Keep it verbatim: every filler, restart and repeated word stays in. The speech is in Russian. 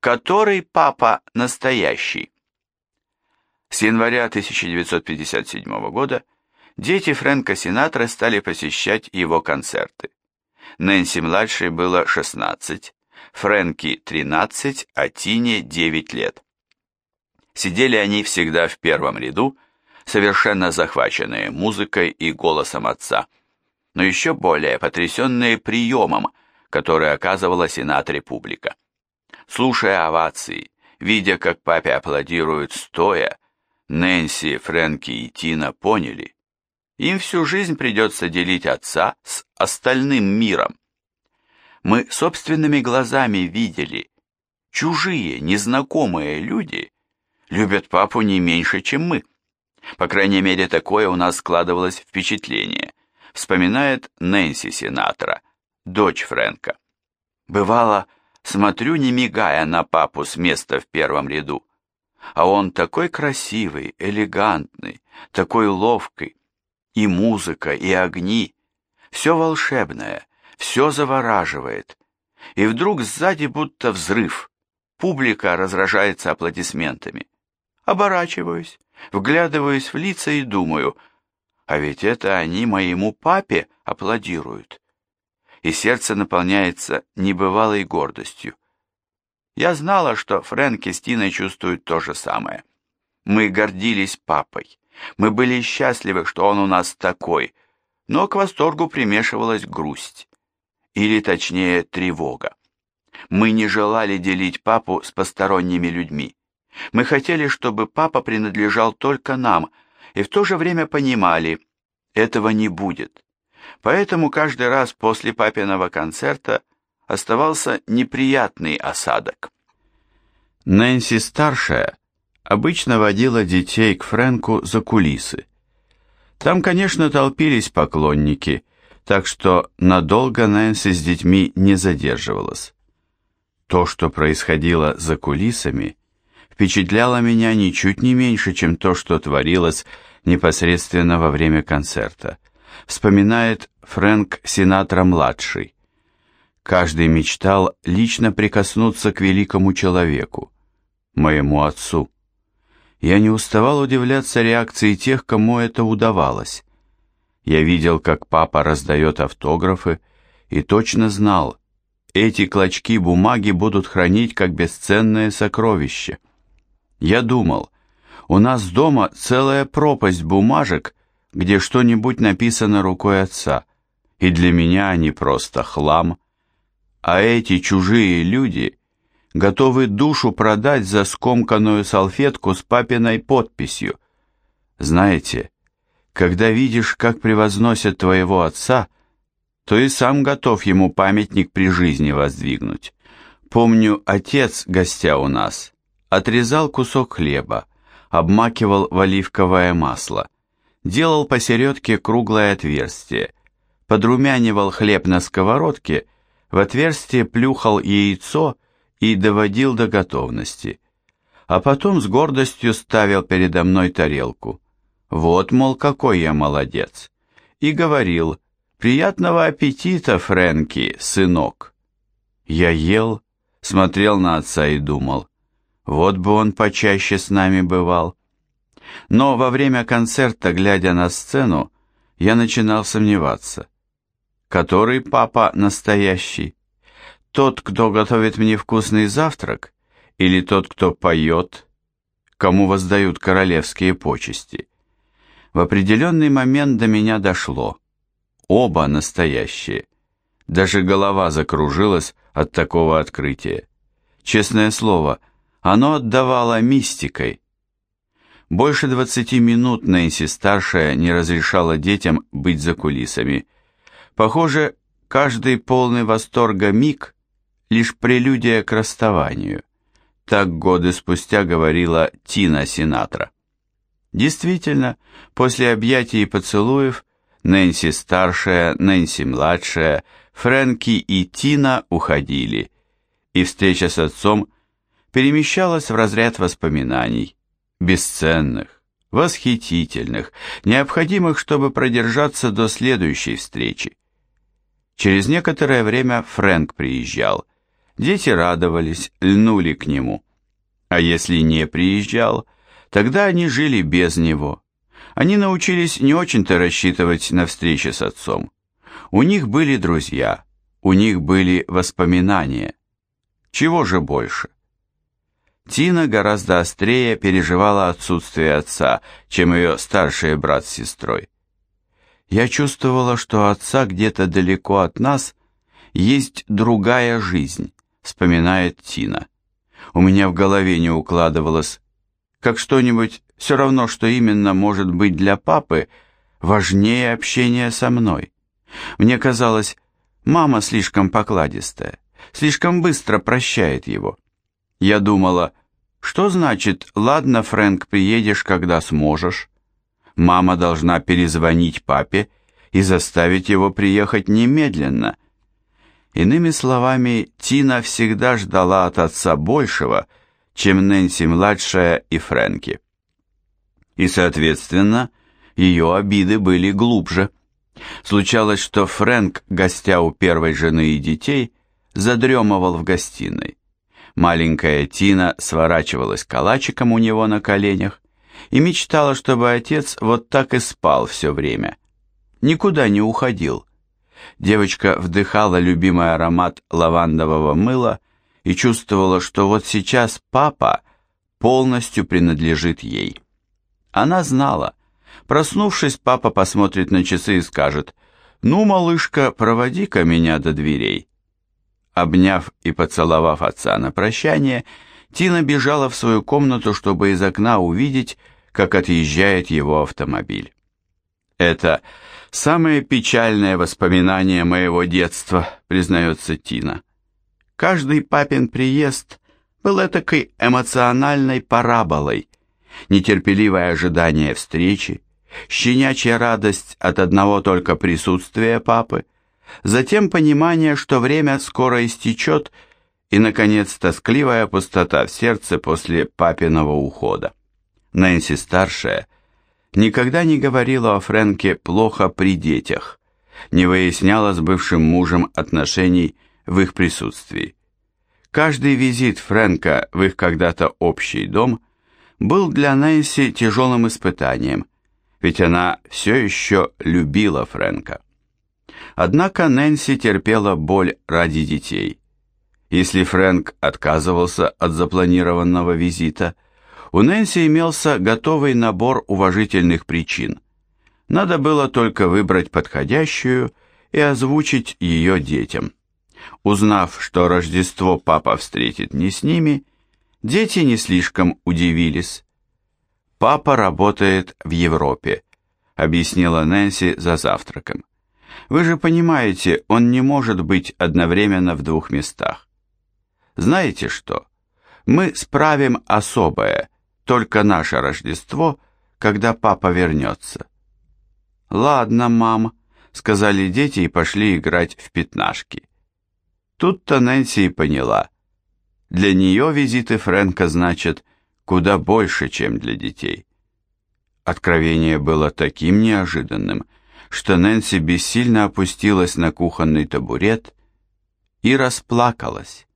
Который папа настоящий? С января тысяча девятьсот пятьдесят седьмого года дети Фрэнка Синатра стали посещать его концерты. Нэнси-младшей было шестнадцать, Фрэнки тринадцать, а Тине девять лет. Сидели они всегда в первом ряду, совершенно захваченные музыкой и голосом отца, но еще более потрясенные приемом, который оказывала Синатре публика. Слушая овации, видя, как папе аплодируют стоя, Нэнси, Фрэнки и Тина поняли, им всю жизнь придется делить отца с остальным миром. Мы собственными глазами видели, чужие, незнакомые люди любят папу не меньше, чем мы. По крайней мере, такое у нас складывалось впечатление, вспоминает Нэнси Синатра, дочь Фрэнка. Бывало, смотрю, не мигая, на папу с места в первом ряду, а он такой красивый, элегантный, такой ловкий, и музыка, и огни, все волшебное, все завораживает, и вдруг сзади будто взрыв, публика разражается аплодисментами. Оборачиваюсь, вглядываюсь в лица и думаю, а ведь это они моему папе аплодируют. И сердце наполняется небывалой гордостью. Я знала, что Фрэнк и с Тиной чувствуют то же самое. Мы гордились папой, мы были счастливы, что он у нас такой, но к восторгу примешивалась грусть, или точнее тревога. Мы не желали делить папу с посторонними людьми. Мы хотели, чтобы папа принадлежал только нам, и в то же время понимали, этого не будет. Поэтому каждый раз после папиного концерта оставался неприятный осадок. Нэнси-старшая обычно водила детей к Фрэнку за кулисы. Там, конечно, толпились поклонники, так что надолго Нэнси с детьми не задерживалась. То, что происходило за кулисами, впечатляло меня ничуть не меньше, чем то, что творилось непосредственно во время концерта, вспоминает Фрэнк Синатра-младший. Каждый мечтал лично прикоснуться к великому человеку, моему отцу. Я не уставал удивляться реакции тех, кому это удавалось. Я видел, как папа раздает автографы, и точно знал, эти клочки бумаги будут хранить как бесценное сокровище. Я думал, у нас дома целая пропасть бумажек, где что-нибудь написано рукой отца, и для меня они просто хлам. А эти чужие люди готовы душу продать за скомканную салфетку с папиной подписью. Знаете, когда видишь, как превозносят твоего отца, то и сам готов ему памятник при жизни воздвигнуть. Помню, отец, гостя у нас, отрезал кусок хлеба, обмакивал в оливковое масло, делал посередке круглое отверстие, подрумянивал хлеб на сковородке, в отверстие плюхал яйцо и доводил до готовности, а потом с гордостью ставил передо мной тарелку. Вот, мол, какой я молодец, и говорил: «Приятного аппетита, Фрэнки, сынок». Я ел, смотрел на отца и думал, вот бы он почаще с нами бывал. Но во время концерта, глядя на сцену, я начинал сомневаться. Который папа настоящий? Тот, кто готовит мне вкусный завтрак, или тот, кто поет, кому воздают королевские почести? В определенный момент до меня дошло. Оба настоящие. Даже голова закружилась от такого открытия. Честное слово, оно отдавало мистикой. Больше двадцати минут Нэнси-старшая не разрешала детям быть за кулисами. Похоже, каждый полный восторга миг — лишь прелюдия к расставанию. Так годы спустя говорила Тина Синатра. Действительно, после объятий и поцелуев Нэнси-старшая, Нэнси-младшая, Фрэнки и Тина уходили, и встреча с отцом перемещалась в разряд воспоминаний, бесценных, восхитительных, необходимых, чтобы продержаться до следующей встречи. Через некоторое время Фрэнк приезжал, Дети радовались, льнули к нему. А если не приезжал, тогда они жили без него. Они научились не очень-то рассчитывать на встречи с отцом. У них были друзья, у них были воспоминания. Чего же больше? Тина гораздо острее переживала отсутствие отца, чем ее старший брат с сестрой. «Я чувствовала, что у отца где-то далеко от нас есть другая жизнь», вспоминает Тина. «У меня в голове не укладывалось, как что-нибудь, все равно, что именно может быть для папы важнее общения со мной. Мне казалось, мама слишком покладистая, слишком быстро прощает его. Я думала, что значит, ладно, Фрэнк, приедешь, когда сможешь. Мама должна перезвонить папе и заставить его приехать немедленно». Иными словами, Тина всегда ждала от отца большего, чем Нэнси-младшая и Фрэнки. И, соответственно, ее обиды были глубже. Случалось, что Фрэнк, гостя у первой жены и детей, задремывал в гостиной. Маленькая Тина сворачивалась калачиком у него на коленях и мечтала, чтобы отец вот так и спал все время. Никуда не уходил. Девочка вдыхала любимый аромат лавандового мыла и чувствовала, что вот сейчас папа полностью принадлежит ей. Она знала. Проснувшись, папа посмотрит на часы и скажет: «Ну, малышка, проводи-ка меня до дверей». Обняв и поцеловав отца на прощание, Тина бежала в свою комнату, чтобы из окна увидеть, как отъезжает его автомобиль. «Это самое печальное воспоминание моего детства», признается Тина. Каждый папин приезд был этакой эмоциональной параболой, нетерпеливое ожидание встречи, щенячья радость от одного только присутствия папы, затем понимание, что время скоро истечет, и, наконец, тоскливая пустота в сердце после папиного ухода. Нэнси-старшая никогда не говорила о Фрэнке плохо при детях, не выясняла с бывшим мужем отношений в их присутствии. Каждый визит Фрэнка в их когда-то общий дом был для Нэнси тяжелым испытанием, ведь она все еще любила Фрэнка. Однако Нэнси терпела боль ради детей. Если Фрэнк отказывался от запланированного визита, у Нэнси имелся готовый набор уважительных причин. Надо было только выбрать подходящую и озвучить ее детям. Узнав, что Рождество папа встретит не с ними, дети не слишком удивились. «Папа работает в Европе», — объяснила Нэнси за завтраком. «Вы же понимаете, он не может быть одновременно в двух местах. Знаете что? Мы справим особое, только наше Рождество, когда папа вернется». «Ладно, мам», — сказали дети и пошли играть в пятнашки. Тут-то Нэнси и поняла. Для нее визиты Фрэнка значат куда больше, чем для детей. Откровение было таким неожиданным, что Нэнси бессильно опустилась на кухонный табурет и расплакалась.